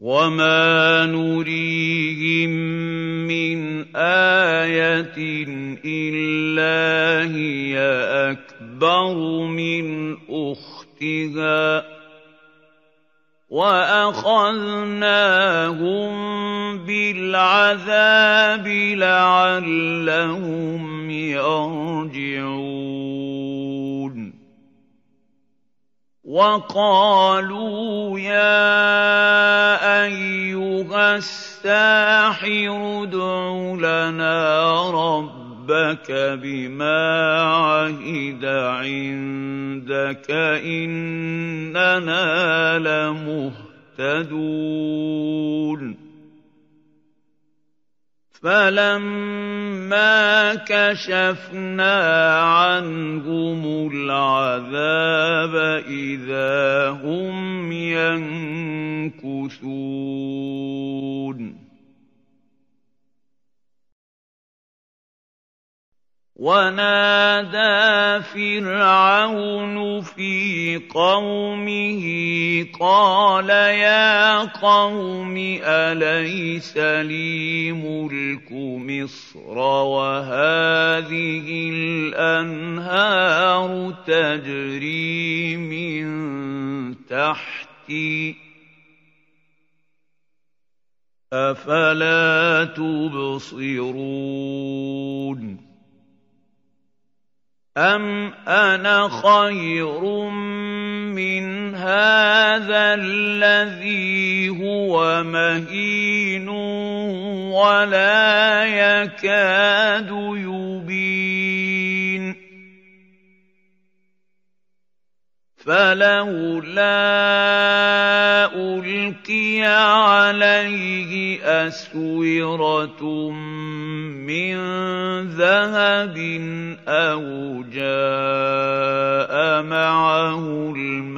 وَمَا نُرِيهِم مِّنْ آيَةٍ إِلَّا هِيَ أَكْبَرُ مِنْ أُخْتِهَا ۖ وَأَخَذْنَاهُم بِالْعَذَابِ لَعَلَّهُمْ يَرْجِعُونَ وَقَالُوا يَا أَيُّهَ السَّاحِرُ ادْعُ لَنَا رَبَّكَ بِمَا عَهِدَ عِندَكَ إِنَّنَا لَمُهْتَدُونَ فَلَمَّا كَشَفْنَا عَنْهُمُ الْعَذَابَ إِذَا هُمْ يَنكُثُونَ وَنَادَىٰ فِرْعَوْنُ فِي قَوْمِهِ قَالَ يَا قَوْمِ أَلَيْسَ لِي مُلْكُ مِصْرَ وَهَٰذِهِ الْأَنْهَارُ تَجْرِي مِن تَحْتِي ۖ أَفَلَا تُبْصِرُونَ أَمْ أَنَا خَيْرٌ مِّنْ هَٰذَا الَّذِي هُوَ مَهِينٌ وَلَا يَكَادُ يُبِينُ فَلَوْلَا أُلْقِيَ عَلَيْهِ أَسْوِرَةٌ مِّن ذَهَبٍ أَوْ جَاءَ مَعَهُ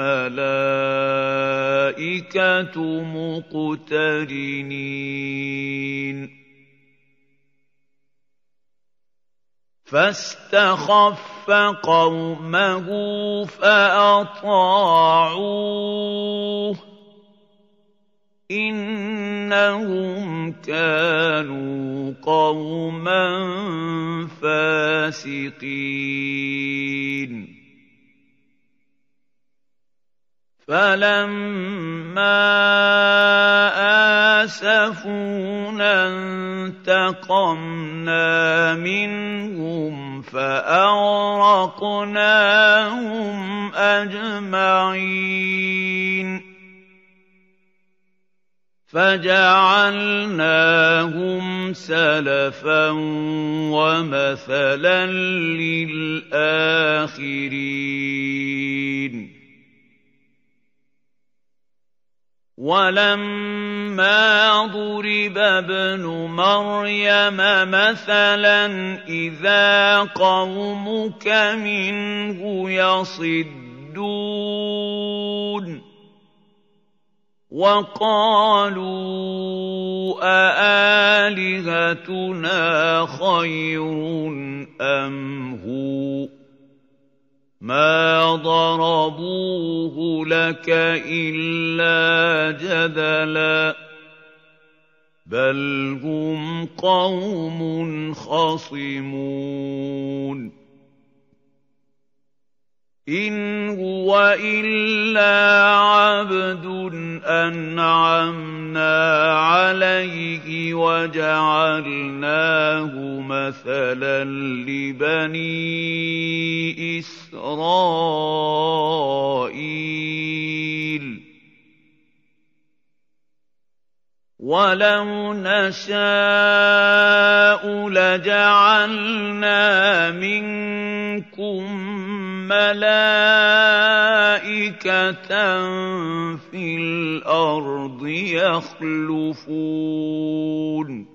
الْمَلَائِكَةُ مُقْتَرِنِينَ فَاسْتَخَفَّ قَوْمَهُ فَأَطَاعُوهُ ۚ إِنَّهُمْ كَانُوا قَوْمًا فَاسِقِينَ فَلَمَّا آسَفُونَا انتَقَمْنَا مِنْهُمْ فَأَغْرَقْنَاهُمْ أَجْمَعِينَ فَجَعَلْنَاهُمْ سَلَفًا وَمَثَلًا لِّلْآخِرِينَ وَلَمَّا ضُرِبَ ابْنُ مَرْيَمَ مَثَلًا إِذَا قَوْمُكَ مِنْهُ يَصِدُّونَ وَقَالُوا أَآلِهَتُنَا خَيْرٌ أَمْ هُوَ ۚ مَا ضَرَبُوهُ لَكَ إِلَّا جَدَلًا ۚ بَلْ هُمْ قَوْمٌ خَصِمُونَ إِنْ هُوَ إِلَّا عَبْدٌ أَنْعَمْنَا عَلَيْهِ وَجَعَلْنَاهُ مَثَلًا لِّبَنِي إِسْرَائِيلَ وَلَوْ نَشَاءُ لَجَعَلْنَا مِنكُم مَّلَائِكَةً فِي الْأَرْضِ يَخْلُفُونَ